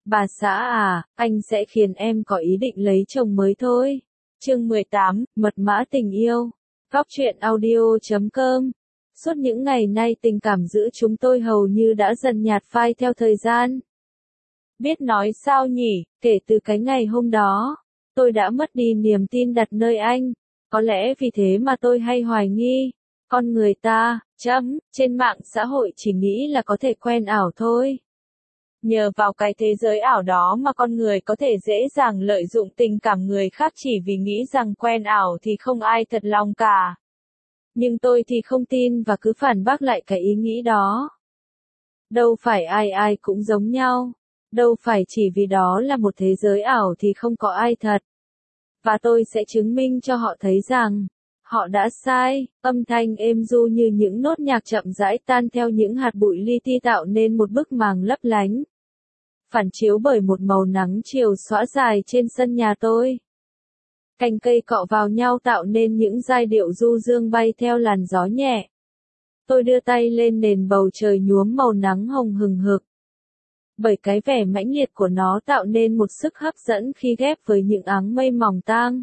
Bà xã à, anh sẽ khiến em có ý định lấy chồng mới thôi. Chương 18, Mật mã tình yêu. Góc truyện audio.com. Suốt những ngày nay tình cảm giữa chúng tôi hầu như đã dần nhạt phai theo thời gian. Biết nói sao nhỉ, kể từ cái ngày hôm đó, tôi đã mất đi niềm tin đặt nơi anh. Có lẽ vì thế mà tôi hay hoài nghi, con người ta, trên mạng xã hội chỉ nghĩ là có thể quen ảo thôi. Nhờ vào cái thế giới ảo đó mà con người có thể dễ dàng lợi dụng tình cảm người khác chỉ vì nghĩ rằng quen ảo thì không ai thật lòng cả. Nhưng tôi thì không tin và cứ phản bác lại cái ý nghĩ đó. Đâu phải ai ai cũng giống nhau. Đâu phải chỉ vì đó là một thế giới ảo thì không có ai thật. Và tôi sẽ chứng minh cho họ thấy rằng, họ đã sai. Âm thanh êm ru như những nốt nhạc chậm rãi tan theo những hạt bụi li ti tạo nên một bức màng lấp lánh. Phản chiếu bởi một màu nắng chiều xõa dài trên sân nhà tôi. Cành cây cọ vào nhau tạo nên những giai điệu du dương bay theo làn gió nhẹ. Tôi đưa tay lên nền bầu trời nhuốm màu nắng hồng hừng hực. Bởi cái vẻ mãnh liệt của nó tạo nên một sức hấp dẫn khi ghép với những áng mây mỏng tang.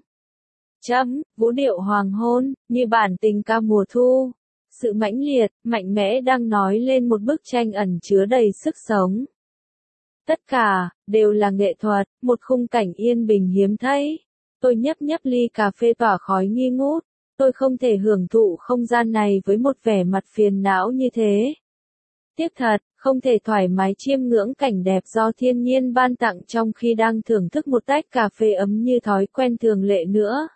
Vũ điệu hoàng hôn, như bản tình ca mùa thu. Sự mãnh liệt, mạnh mẽ đang nói lên một bức tranh ẩn chứa đầy sức sống. Tất cả, đều là nghệ thuật, một khung cảnh yên bình hiếm thấy. Tôi nhấp ly cà phê tỏa khói nghi ngút. Tôi không thể hưởng thụ không gian này với một vẻ mặt phiền não như thế. Tiếc thật, không thể thoải mái chiêm ngưỡng cảnh đẹp do thiên nhiên ban tặng trong khi đang thưởng thức một tách cà phê ấm như thói quen thường lệ nữa.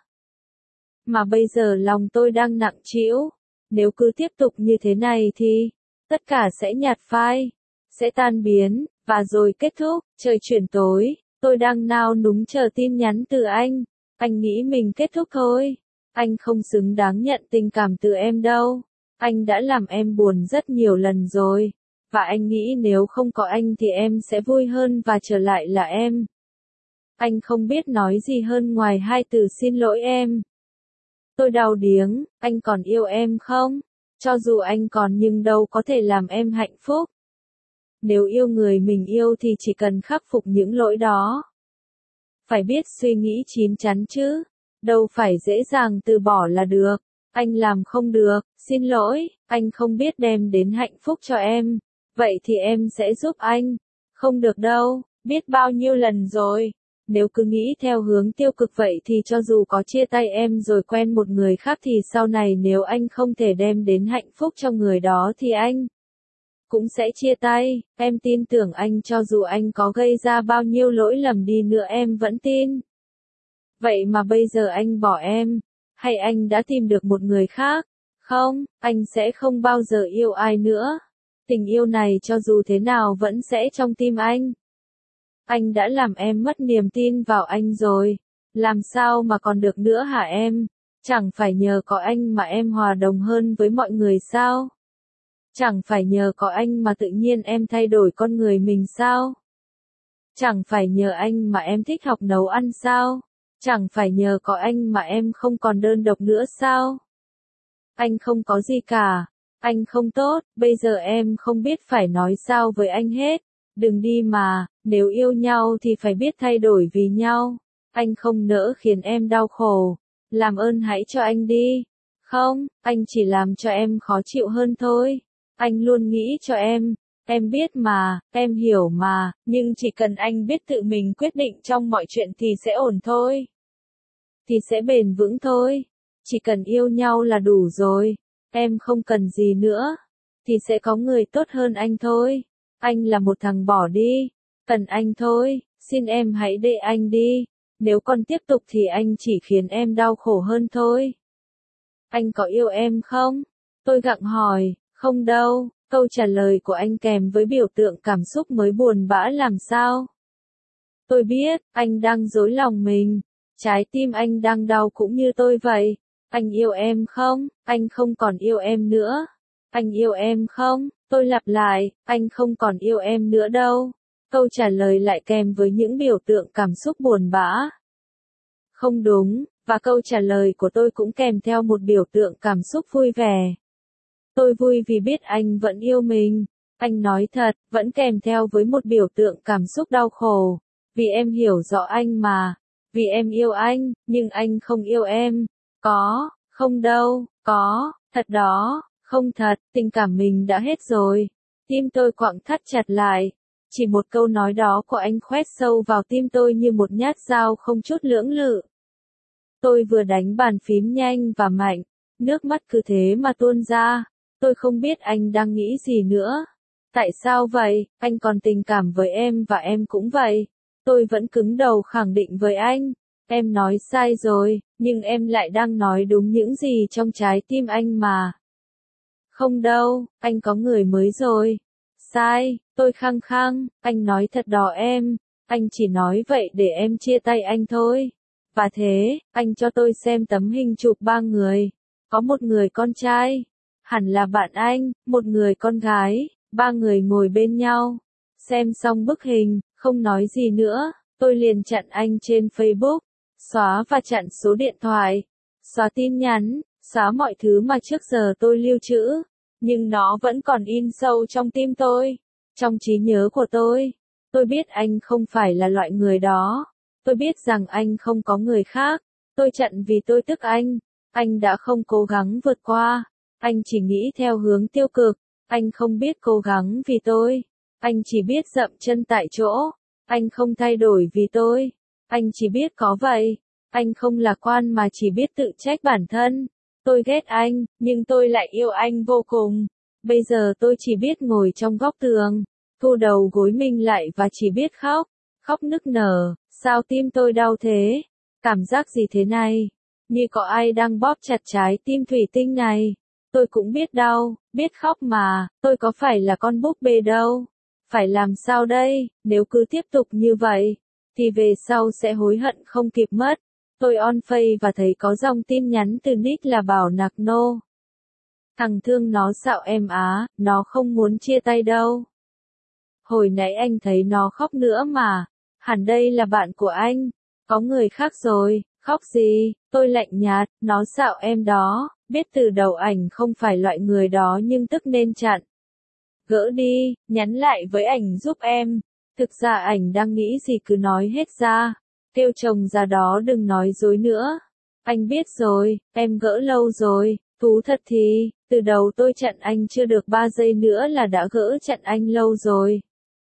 Mà bây giờ lòng tôi đang nặng trĩu. Nếu cứ tiếp tục như thế này thì, tất cả sẽ nhạt phai, sẽ tan biến, và rồi kết thúc. Trời chuyển tối, tôi đang nao núng chờ tin nhắn từ anh. Anh nghĩ mình kết thúc thôi. Anh không xứng đáng nhận tình cảm từ em đâu. Anh đã làm em buồn rất nhiều lần rồi. Và anh nghĩ nếu không có anh thì em sẽ vui hơn và trở lại là em. Anh không biết nói gì hơn ngoài hai từ xin lỗi em. Tôi đau điếng, anh còn yêu em không? Cho dù anh còn nhưng đâu có thể làm em hạnh phúc. Nếu yêu người mình yêu thì chỉ cần khắc phục những lỗi đó. Phải biết suy nghĩ chín chắn chứ. Đâu phải dễ dàng từ bỏ là được. Anh làm không được, xin lỗi, anh không biết đem đến hạnh phúc cho em. Vậy thì em sẽ giúp anh. Không được đâu, biết bao nhiêu lần rồi. Nếu cứ nghĩ theo hướng tiêu cực vậy thì cho dù có chia tay em rồi quen một người khác thì sau này nếu anh không thể đem đến hạnh phúc cho người đó thì anh cũng sẽ chia tay. Em tin tưởng anh cho dù anh có gây ra bao nhiêu lỗi lầm đi nữa em vẫn tin. Vậy mà bây giờ anh bỏ em, hay anh đã tìm được một người khác? Không, anh sẽ không bao giờ yêu ai nữa. Tình yêu này cho dù thế nào vẫn sẽ trong tim anh. Anh đã làm em mất niềm tin vào anh rồi. Làm sao mà còn được nữa hả em? Chẳng phải nhờ có anh mà em hòa đồng hơn với mọi người sao? Chẳng phải nhờ có anh mà tự nhiên em thay đổi con người mình sao? Chẳng phải nhờ anh mà em thích học nấu ăn sao? Chẳng phải nhờ có anh mà em không còn đơn độc nữa sao? Anh không có gì cả. Anh không tốt, bây giờ em không biết phải nói sao với anh hết. Đừng đi mà, nếu yêu nhau thì phải biết thay đổi vì nhau. Anh không nỡ khiến em đau khổ. Làm ơn hãy cho anh đi. Không, anh chỉ làm cho em khó chịu hơn thôi. Anh luôn nghĩ cho em biết mà, em hiểu mà, nhưng chỉ cần anh biết tự mình quyết định trong mọi chuyện thì sẽ ổn thôi. Thì sẽ bền vững thôi. Chỉ cần yêu nhau là đủ rồi. Em không cần gì nữa. Thì sẽ có người tốt hơn anh thôi. Anh là một thằng bỏ đi. Cần anh thôi, xin em hãy để anh đi. Nếu còn tiếp tục thì anh chỉ khiến em đau khổ hơn thôi. Anh có yêu em không? Tôi gặng hỏi, không đâu. Câu trả lời của anh kèm với biểu tượng cảm xúc mới buồn bã làm sao. Tôi biết, anh đang dối lòng mình. Trái tim anh đang đau cũng như tôi vậy. Anh yêu em không? Anh không còn yêu em nữa. Anh yêu em không? Tôi lặp lại, anh không còn yêu em nữa đâu. Câu trả lời lại kèm với những biểu tượng cảm xúc buồn bã. Không đúng, và câu trả lời của tôi cũng kèm theo một biểu tượng cảm xúc vui vẻ. Tôi vui vì biết anh vẫn yêu mình. Anh nói thật, vẫn kèm theo với một biểu tượng cảm xúc đau khổ. Vì em hiểu rõ anh mà. Vì em yêu anh, nhưng anh không yêu em. Có, không đâu, có, thật đó, không thật, tình cảm mình đã hết rồi. Tim tôi quặn thắt chặt lại. Chỉ một câu nói đó của anh khoét sâu vào tim tôi như một nhát dao không chút lưỡng lự. Tôi vừa đánh bàn phím nhanh và mạnh, nước mắt cứ thế mà tuôn ra. Tôi không biết anh đang nghĩ gì nữa. Tại sao vậy? Anh còn tình cảm với em và em cũng vậy. Tôi vẫn cứng đầu khẳng định với anh. Em nói sai rồi, nhưng em lại đang nói đúng những gì trong trái tim anh mà. Không đâu, anh có người mới rồi. Sai, tôi khăng khăng, anh nói thật đó em. Anh chỉ nói vậy để em chia tay anh thôi. Và thế, anh cho tôi xem tấm hình chụp ba người. Có một người con trai, hẳn là bạn anh, một người con gái, ba người ngồi bên nhau. Xem xong bức hình, không nói gì nữa, tôi liền chặn anh trên Facebook, xóa và chặn số điện thoại, xóa tin nhắn, xóa mọi thứ mà trước giờ tôi lưu trữ. Nhưng nó vẫn còn in sâu trong tim tôi, trong trí nhớ của tôi. Tôi biết anh không phải là loại người đó. Tôi biết rằng anh không có người khác. Tôi chặn vì tôi tức anh. Anh đã không cố gắng vượt qua. Anh chỉ nghĩ theo hướng tiêu cực. Anh không biết cố gắng vì tôi. Anh chỉ biết dậm chân tại chỗ. Anh không thay đổi vì tôi. Anh chỉ biết có vậy. Anh không lạc quan mà chỉ biết tự trách bản thân. Tôi ghét anh, nhưng tôi lại yêu anh vô cùng. Bây giờ tôi chỉ biết ngồi trong góc tường, thu đầu gối mình lại và chỉ biết khóc. Khóc nức nở, sao tim tôi đau thế? Cảm giác gì thế này? Như có ai đang bóp chặt trái tim thủy tinh này. Tôi cũng biết đau, biết khóc mà, tôi có phải là con búp bê đâu. Phải làm sao đây, nếu cứ tiếp tục như vậy, thì về sau sẽ hối hận không kịp mất. Tôi on Face và thấy có dòng tin nhắn từ nick là Bảo Nạc Nô. Thằng thương nó xạo em á, nó không muốn chia tay đâu. Hồi nãy anh thấy nó khóc nữa mà, hẳn đây là bạn của anh, có người khác rồi, khóc gì, tôi lạnh nhạt, nó xạo em đó, biết từ đầu ảnh không phải loại người đó nhưng tức nên chặn. Gỡ đi, nhắn lại với ảnh giúp em, thực ra ảnh đang nghĩ gì cứ nói hết ra, kêu chồng ra đó đừng nói dối nữa. Anh biết rồi, em gỡ lâu rồi, thú thật thì, từ đầu tôi chặn anh chưa được 3 giây nữa là đã gỡ chặn anh lâu rồi.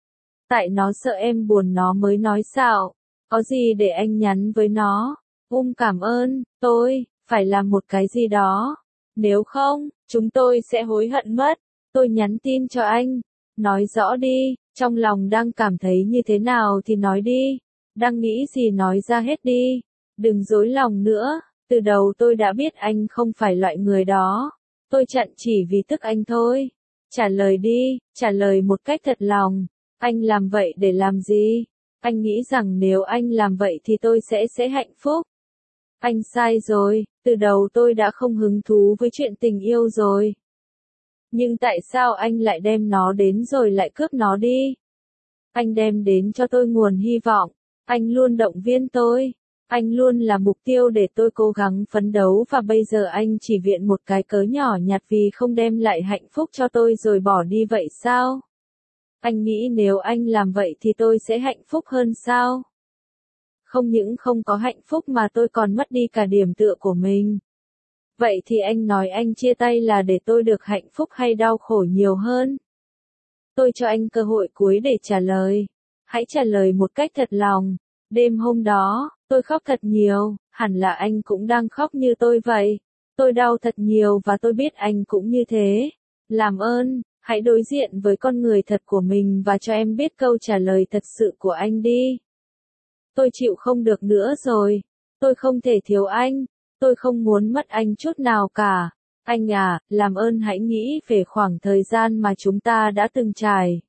Tại nó sợ em buồn nó mới nói xạo, có gì để anh nhắn với nó, cảm ơn, tôi, phải làm một cái gì đó, nếu không, chúng tôi sẽ hối hận mất. Tôi nhắn tin cho anh, nói rõ đi, trong lòng đang cảm thấy như thế nào thì nói đi, đang nghĩ gì nói ra hết đi, đừng dối lòng nữa, từ đầu tôi đã biết anh không phải loại người đó, tôi chặn chỉ vì tức anh thôi. Trả lời đi, trả lời một cách thật lòng, anh làm vậy để làm gì? Anh nghĩ rằng nếu anh làm vậy thì tôi sẽ hạnh phúc. Anh sai rồi, từ đầu tôi đã không hứng thú với chuyện tình yêu rồi. Nhưng tại sao anh lại đem nó đến rồi lại cướp nó đi? Anh đem đến cho tôi nguồn hy vọng, anh luôn động viên tôi, anh luôn là mục tiêu để tôi cố gắng phấn đấu và bây giờ anh chỉ viện một cái cớ nhỏ nhặt vì không đem lại hạnh phúc cho tôi rồi bỏ đi vậy sao? Anh nghĩ nếu anh làm vậy thì tôi sẽ hạnh phúc hơn sao? Không những không có hạnh phúc mà tôi còn mất đi cả điểm tựa của mình. Vậy thì anh nói anh chia tay là để tôi được hạnh phúc hay đau khổ nhiều hơn? Tôi cho anh cơ hội cuối để trả lời. Hãy trả lời một cách thật lòng. Đêm hôm đó, tôi khóc thật nhiều, hẳn là anh cũng đang khóc như tôi vậy. Tôi đau thật nhiều và tôi biết anh cũng như thế. Làm ơn, hãy đối diện với con người thật của mình và cho em biết câu trả lời thật sự của anh đi. Tôi chịu không được nữa rồi. Tôi không thể thiếu anh. Tôi không muốn mất anh chút nào cả. Anh à, làm ơn hãy nghĩ về khoảng thời gian mà chúng ta đã từng trải.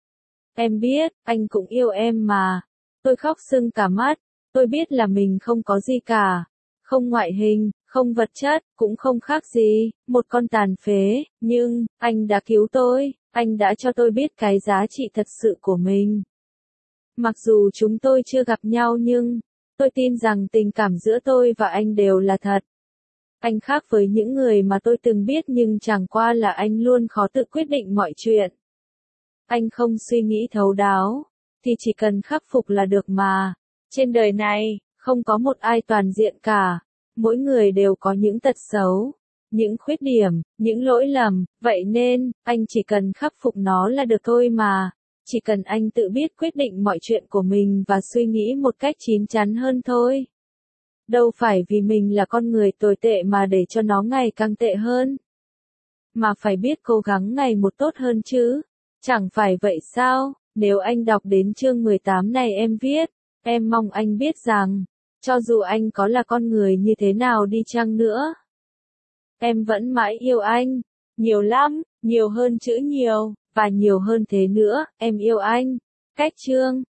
Em biết, anh cũng yêu em mà. Tôi khóc sưng cả mắt. Tôi biết là mình không có gì cả. Không ngoại hình, không vật chất, cũng không khác gì, một con tàn phế. Nhưng, anh đã cứu tôi, anh đã cho tôi biết cái giá trị thật sự của mình. Mặc dù chúng tôi chưa gặp nhau nhưng, tôi tin rằng tình cảm giữa tôi và anh đều là thật. Anh khác với những người mà tôi từng biết nhưng chẳng qua là anh luôn khó tự quyết định mọi chuyện. anh không suy nghĩ thấu đáo, thì chỉ cần khắc phục là được mà. Trên đời này, không có một ai toàn diện cả. Mỗi người đều có những tật xấu, những khuyết điểm, những lỗi lầm, vậy nên, anh chỉ cần khắc phục nó là được thôi mà. Chỉ cần anh tự biết quyết định mọi chuyện của mình và suy nghĩ một cách chín chắn hơn thôi. Đâu phải vì mình là con người tồi tệ mà để cho nó ngày càng tệ hơn. Mà phải biết cố gắng ngày một tốt hơn chứ. Chẳng phải vậy sao? Nếu anh đọc đến chương 18 này em viết, em mong anh biết rằng, cho dù anh có là con người như thế nào đi chăng nữa, em vẫn mãi yêu anh. Nhiều lắm, nhiều hơn chữ nhiều, và nhiều hơn thế nữa, em yêu anh. Cách chương